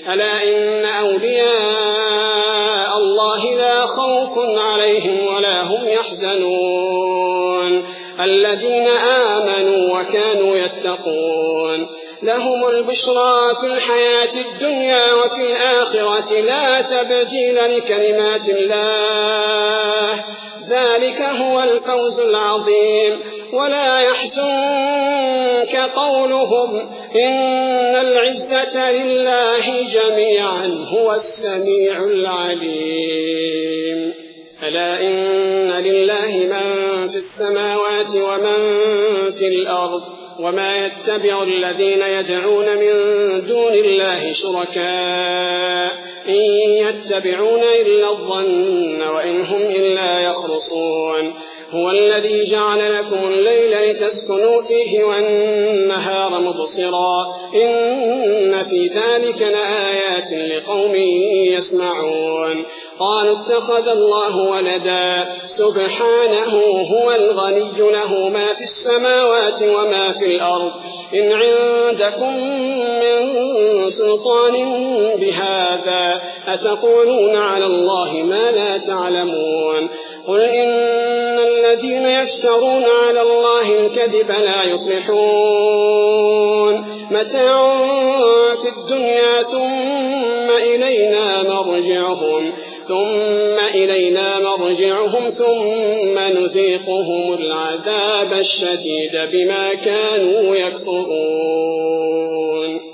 ألا إن أولياء الله لا خوف عليهم ولا هم يحزنون الذين آمنوا وكانوا يتقون لهم البشرى في الحياة الدنيا وفي الآخرة لا تبديل لكلمات الله ذلك هو الفوز العظيم ولا يحزنك قولهم إن العزة لله جميعا هو السميع العليم ألا إن لله من في السماوات ومن في الأرض وما يتبع الذين يدعون من دون الله شركاء إن يتبعون إلا الظن وإن هم إلا يخرصون هو الذي جعل لكم الليل لتسكنوا فيه والنهار مبصرا إن في ذلك لآيات لقوم يسمعون قالوا اتخذ الله ولدا سبحانه هو الغني له ما في السماوات وما في الأرض إن عندكم من سلطان بهذا أتقولون على الله ما لا تعلمون قل إن الذين يفترون على الله الكذب لا يفلحون متاع في الدنيا ثم إلينا مرجعهم ثم نذيقهم العذاب الشديد بما كانوا يكفرون